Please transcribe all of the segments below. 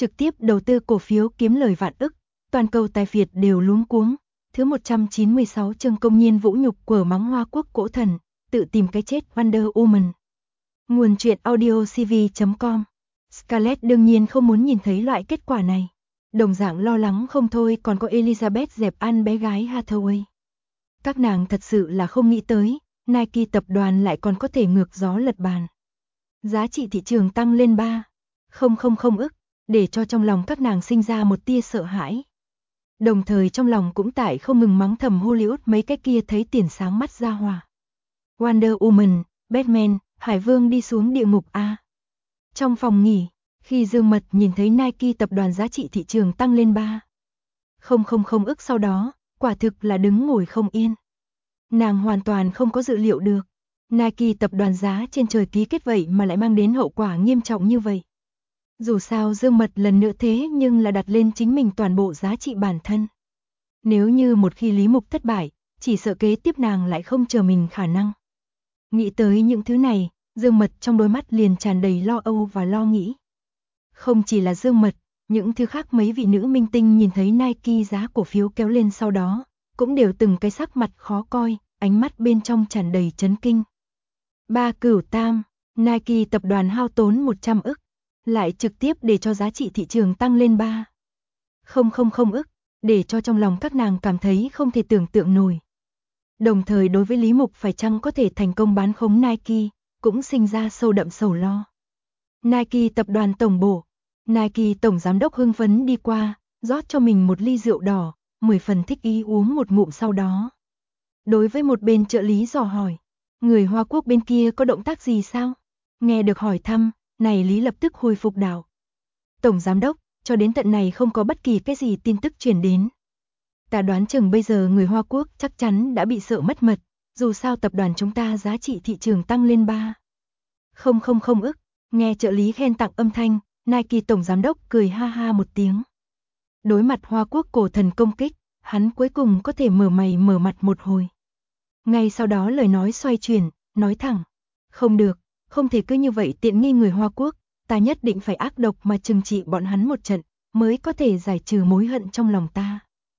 trực tiếp đầu tư cổ phiếu kiếm lời vạn ức, toàn cầu tài phiệt đều luống cuống. Thứ 196 chương công nhiên vũ nhục quở mắng Hoa Quốc cổ thần, tự tìm cái chết Wonder Woman. Nguồn truyện audio cv.com. Scarlett đương nhiên không muốn nhìn thấy loại kết quả này. Đồng dạng lo lắng không thôi còn có Elizabeth dẹp ăn bé gái Hathaway. Các nàng thật sự là không nghĩ tới, Nike tập đoàn lại còn có thể ngược gió lật bàn. Giá trị thị trường tăng lên 3,000 ức, để cho trong lòng các nàng sinh ra một tia sợ hãi. Đồng thời trong lòng cũng tại không ngừng mắng thầm Hollywood mấy cái kia thấy tiền sáng mắt ra hòa. Wonder Woman, Batman, Hải Vương đi xuống địa ngục A. Trong phòng nghỉ, khi Dương Mật nhìn thấy Nike tập đoàn giá trị thị trường tăng lên 3,000 ức sau đó, quả thực là đứng ngồi không yên. Nàng hoàn toàn không có dự liệu được, Nike tập đoàn giá trên trời ký kết vậy mà lại mang đến hậu quả nghiêm trọng như vậy. Dù sao Dương Mật lần nữa thế nhưng là đặt lên chính mình toàn bộ giá trị bản thân. Nếu như một khi Lý Mục thất bại, chỉ sợ kế tiếp nàng lại không chờ mình khả năng. Nghĩ tới những thứ này, Dương Mật trong đôi mắt liền tràn đầy lo âu và lo nghĩ. Không chỉ là Dương Mật, những thứ khác mấy vị nữ minh tinh nhìn thấy Nike giá cổ phiếu kéo lên sau đó, cũng đều từng cái sắc mặt khó coi, ánh mắt bên trong tràn đầy chấn kinh. 3,3, Nike tập đoàn hao tốn 100 ức, lại trực tiếp để cho giá trị thị trường tăng lên 3,000 ức, để cho trong lòng các nàng cảm thấy không thể tưởng tượng nổi. Đồng thời đối với Lý Mục phải chăng có thể thành công bán khống Nike, cũng sinh ra sâu đậm sầu lo. Nike tập đoàn tổng bộ, Nike tổng giám đốc hưng phấn đi qua, rót cho mình một ly rượu đỏ, 10 phần thích ý uống một ngụm sau đó. Đối với một bên trợ lý dò hỏi, người Hoa Quốc bên kia có động tác gì sao? Nghe được hỏi thăm, này Lý lập tức hồi phục đạo. Tổng giám đốc, cho đến tận này không có bất kỳ cái gì tin tức truyền đến. Ta đoán chừng bây giờ người Hoa Quốc chắc chắn đã bị sợ mất mật, dù sao tập đoàn chúng ta giá trị thị trường tăng lên 3,000 ức, nghe trợ lý khen tặng âm thanh, Nike tổng giám đốc cười ha ha một tiếng. Đối mặt Hoa Quốc cổ thần công kích, hắn cuối cùng có thể mở mày mở mặt một hồi. Ngay sau đó lời nói xoay chuyển, nói thẳng, không được, không thể cứ như vậy tiện nghi người Hoa Quốc, ta nhất định phải ác độc mà trừng trị bọn hắn một trận, mới có thể giải trừ mối hận trong lòng ta.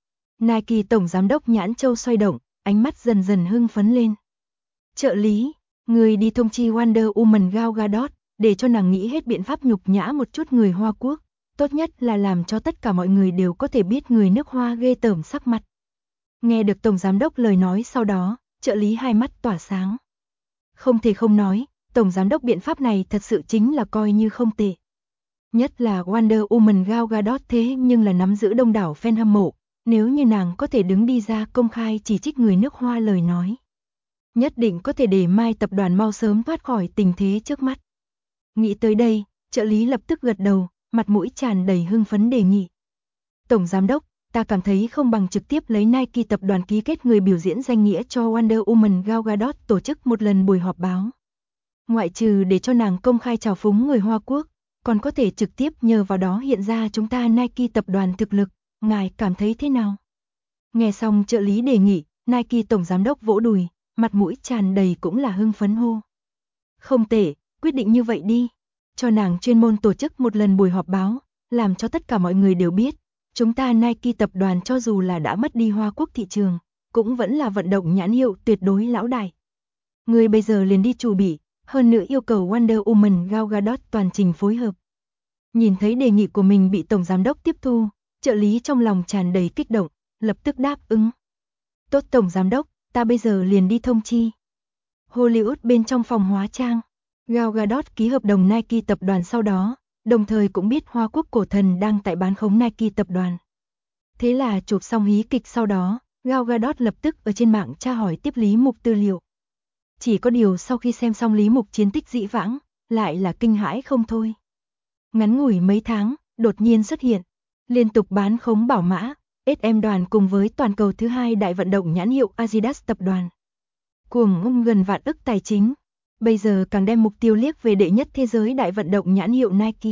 Nike tổng giám đốc nhãn châu xoay động, ánh mắt dần dần hưng phấn lên. Trợ lý, người đi thông chi Wonder Woman Gal Gadot, để cho nàng nghĩ hết biện pháp nhục nhã một chút người Hoa Quốc, tốt nhất là làm cho tất cả mọi người đều có thể biết người nước Hoa ghê tởm sắc mặt. Nghe được tổng giám đốc lời nói sau đó, trợ lý hai mắt tỏa sáng. Không thể không nói, tổng giám đốc biện pháp này thật sự chính là coi như không tệ. Nhất là Wonder Woman Gal Gadot thế nhưng là nắm giữ đông đảo fan hâm mộ, nếu như nàng có thể đứng đi ra công khai chỉ trích người nước Hoa lời nói, nhất định có thể để Mai tập đoàn mau sớm thoát khỏi tình thế trước mắt. Nghĩ tới đây, trợ lý lập tức gật đầu, mặt mũi tràn đầy hưng phấn đề nghị. Tổng giám đốc, ta cảm thấy không bằng trực tiếp lấy Nike tập đoàn ký kết người biểu diễn danh nghĩa cho Wonder Woman Gal Gadot tổ chức một lần buổi họp báo. Ngoại trừ để cho nàng công khai chào phúng người Hoa Quốc, còn có thể trực tiếp nhờ vào đó hiện ra chúng ta Nike tập đoàn thực lực, ngài cảm thấy thế nào? Nghe xong trợ lý đề nghị, Nike tổng giám đốc vỗ đùi, mặt mũi tràn đầy cũng là hưng phấn hô. Không tệ, quyết định như vậy đi, cho nàng chuyên môn tổ chức một lần buổi họp báo, làm cho tất cả mọi người đều biết, chúng ta Nike tập đoàn cho dù là đã mất đi Hoa Quốc thị trường, cũng vẫn là vận động nhãn hiệu tuyệt đối lão đại. Người bây giờ liền đi chuẩn bị, hơn nữa yêu cầu Wonder Woman Gal Gadot toàn trình phối hợp. Nhìn thấy đề nghị của mình bị tổng giám đốc tiếp thu, trợ lý trong lòng tràn đầy kích động, lập tức đáp ứng. Tốt tổng giám đốc, ta bây giờ liền đi thông chi. Hollywood bên trong phòng hóa trang, Gal Gadot ký hợp đồng Nike tập đoàn sau đó, đồng thời cũng biết Hoa Quốc cổ thần đang tại bán khống Nike tập đoàn. Thế là chụp xong hí kịch sau đó, Gal Gadot lập tức ở trên mạng tra hỏi tiếp Lý Mục tư liệu. Chỉ có điều sau khi xem xong Lý Mục chiến tích dĩ vãng, lại là kinh hãi không thôi. Ngắn ngủi mấy tháng, đột nhiên xuất hiện, liên tục bán khống bảo mã, SM đoàn cùng với toàn cầu thứ hai đại vận động nhãn hiệu Adidas tập đoàn. Cuồng gần vạn ức tài chính, bây giờ càng đem mục tiêu liếc về đệ nhất thế giới đại vận động nhãn hiệu Nike.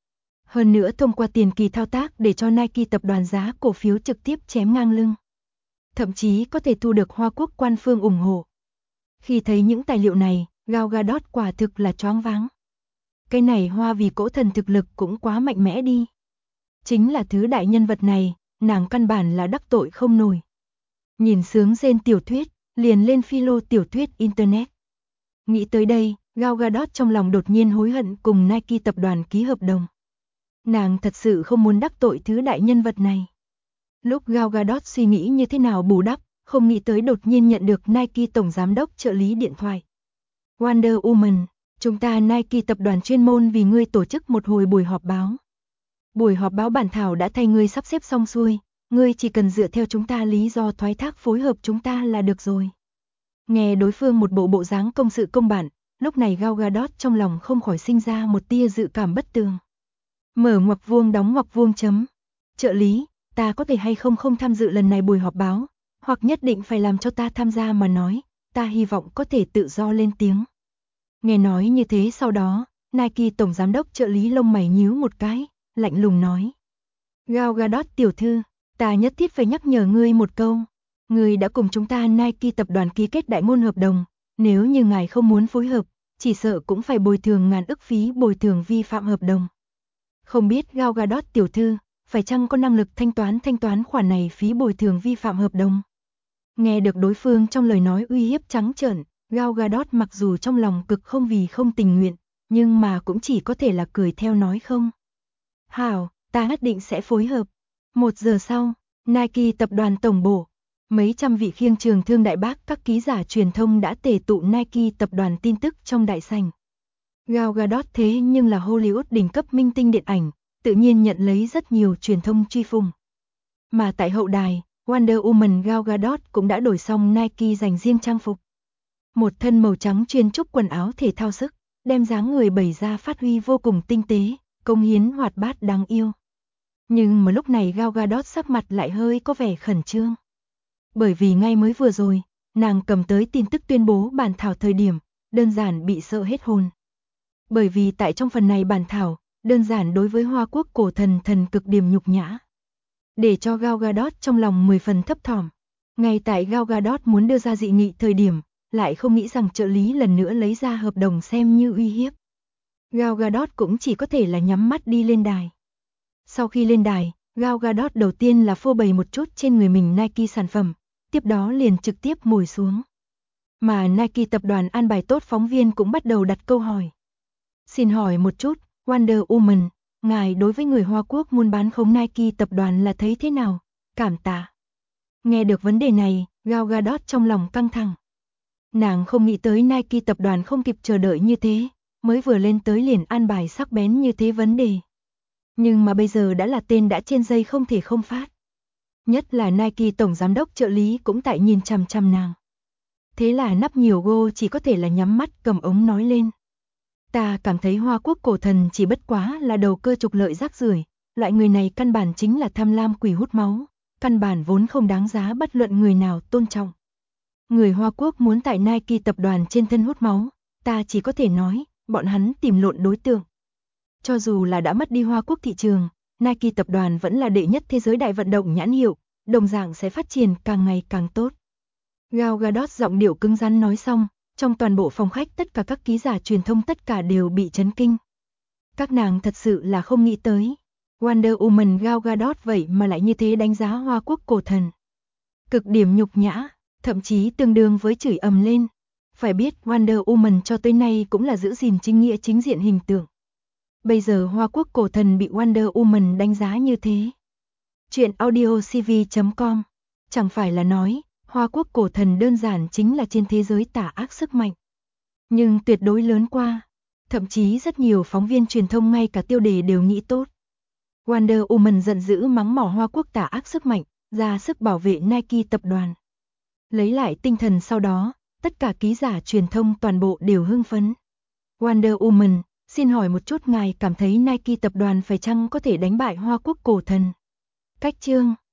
Hơn nữa thông qua tiền kỳ thao tác để cho Nike tập đoàn giá cổ phiếu trực tiếp chém ngang lưng. Thậm chí có thể thu được Hoa Quốc quan phương ủng hộ. Khi thấy những tài liệu này, Gal Gadot quả thực là choáng váng. Cái này Hoa vì cỗ thần thực lực cũng quá mạnh mẽ đi. Chính là thứ đại nhân vật này, nàng căn bản là đắc tội không nổi. Nhìn sướng rên tiểu thuyết, liền lên philo tiểu thuyết Internet. Nghĩ tới đây, Gal Gadot trong lòng đột nhiên hối hận cùng Nike tập đoàn ký hợp đồng. Nàng thật sự không muốn đắc tội thứ đại nhân vật này. Lúc Gal Gadot suy nghĩ như thế nào bù đắp, không nghĩ tới đột nhiên nhận được Nike tổng giám đốc trợ lý điện thoại. Wonder Woman, chúng ta Nike tập đoàn chuyên môn vì ngươi tổ chức một hồi buổi họp báo. Buổi họp báo bản thảo đã thay ngươi sắp xếp xong xuôi, ngươi chỉ cần dựa theo chúng ta lý do thoái thác phối hợp chúng ta là được rồi. Nghe đối phương một bộ dáng công sự công bản, lúc này Gal Gadot trong lòng không khỏi sinh ra một tia dự cảm bất tường. Mở ngoặc vuông đóng ngoặc vuông chấm. Trợ lý, ta có thể hay không tham dự lần này buổi họp báo, hoặc nhất định phải làm cho ta tham gia mà nói, ta hy vọng có thể tự do lên tiếng. Nghe nói như thế sau đó, Nike tổng giám đốc trợ lý lông mày nhíu một cái, lạnh lùng nói. Gal Gadot tiểu thư, ta nhất thiết phải nhắc nhở ngươi một câu. Ngươi đã cùng chúng ta Nike tập đoàn ký kết đại ngôn hợp đồng, nếu như ngài không muốn phối hợp, chỉ sợ cũng phải bồi thường ngàn ức phí bồi thường vi phạm hợp đồng. Không biết Gal Gadot tiểu thư, phải chăng có năng lực thanh toán khoản này phí bồi thường vi phạm hợp đồng? Nghe được đối phương trong lời nói uy hiếp trắng trợn, Gal Gadot mặc dù trong lòng cực không vì không tình nguyện, nhưng mà cũng chỉ có thể là cười theo nói không. Hảo, ta nhất định sẽ phối hợp. 1 giờ sau, Nike tập đoàn tổng bộ, mấy trăm vị khiêng trường thương đại bác các ký giả truyền thông đã tề tụ Nike tập đoàn tin tức trong đại sảnh. Gal Gadot thế nhưng là Hollywood đỉnh cấp minh tinh điện ảnh, tự nhiên nhận lấy rất nhiều truyền thông truy phùng. Mà tại hậu đài, Wonder Woman Gal Gadot cũng đã đổi xong Nike dành riêng trang phục. Một thân màu trắng chuyên trúc quần áo thể thao sức, đem dáng người bày ra phát huy vô cùng tinh tế, công hiến hoạt bát đáng yêu. Nhưng mà lúc này Gal Gadot sắc mặt lại hơi có vẻ khẩn trương. Bởi vì ngay mới vừa rồi, nàng cầm tới tin tức tuyên bố bản thảo thời điểm, đơn giản bị sợ hết hồn. Bởi vì tại trong phần này bản thảo, đơn giản đối với Hoa Quốc cổ thần cực điểm nhục nhã. Để cho Gal Gadot trong lòng 10 phần thấp thỏm. Ngay tại Gal Gadot muốn đưa ra dị nghị thời điểm, lại không nghĩ rằng trợ lý lần nữa lấy ra hợp đồng xem như uy hiếp. Gal Gadot cũng chỉ có thể là nhắm mắt đi lên đài. Sau khi lên đài, Gal Gadot đầu tiên là phô bày một chút trên người mình Nike sản phẩm, tiếp đó liền trực tiếp ngồi xuống. Mà Nike tập đoàn an bài tốt phóng viên cũng bắt đầu đặt câu hỏi. Xin hỏi một chút, Wonder Woman, ngài đối với người Hoa Quốc muốn bán khống Nike tập đoàn là thấy thế nào? Cảm tạ. Nghe được vấn đề này, Gal Gadot trong lòng căng thẳng. Nàng không nghĩ tới Nike tập đoàn không kịp chờ đợi như thế, mới vừa lên tới liền an bài sắc bén như thế vấn đề. Nhưng mà bây giờ đã là tên đã trên dây không thể không phát. Nhất là Nike tổng giám đốc trợ lý cũng tại nhìn chằm chằm nàng. Thế là nắp nhiều gô chỉ có thể là nhắm mắt cầm ống nói lên. Ta cảm thấy Hoa Quốc cổ thần chỉ bất quá là đầu cơ trục lợi rác rưởi, loại người này căn bản chính là tham lam quỷ hút máu, căn bản vốn không đáng giá bất luận người nào tôn trọng. Người Hoa Quốc muốn tại Nike tập đoàn trên thân hút máu, ta chỉ có thể nói, bọn hắn tìm lộn đối tượng. Cho dù là đã mất đi Hoa Quốc thị trường, Nike tập đoàn vẫn là đệ nhất thế giới đại vận động nhãn hiệu, đồng dạng sẽ phát triển càng ngày càng tốt. Gal Gadot giọng điệu cứng rắn nói xong, trong toàn bộ phòng khách tất cả các ký giả truyền thông tất cả đều bị chấn kinh. Các nàng thật sự là không nghĩ tới. Wonder Woman Gal Gadot vậy mà lại như thế đánh giá Hoa Quốc cổ thần. Cực điểm nhục nhã, thậm chí tương đương với chửi ầm lên. Phải biết Wonder Woman cho tới nay cũng là giữ gìn chính nghĩa chính diện hình tượng. Bây giờ Hoa Quốc cổ thần bị Wonder Woman đánh giá như thế. Chuyện audiocv.com. Chẳng phải là nói, Hoa Quốc cổ thần đơn giản chính là trên thế giới tà ác sức mạnh. Nhưng tuyệt đối lớn qua. Thậm chí rất nhiều phóng viên truyền thông ngay cả tiêu đề đều nghĩ tốt. Wonder Woman giận dữ mắng mỏ Hoa Quốc tà ác sức mạnh, ra sức bảo vệ Nike tập đoàn. Lấy lại tinh thần sau đó, tất cả ký giả truyền thông toàn bộ đều hưng phấn. Wonder Woman, xin hỏi một chút ngài cảm thấy Nike tập đoàn phải chăng có thể đánh bại Hoa Quốc cổ thần? Cách chương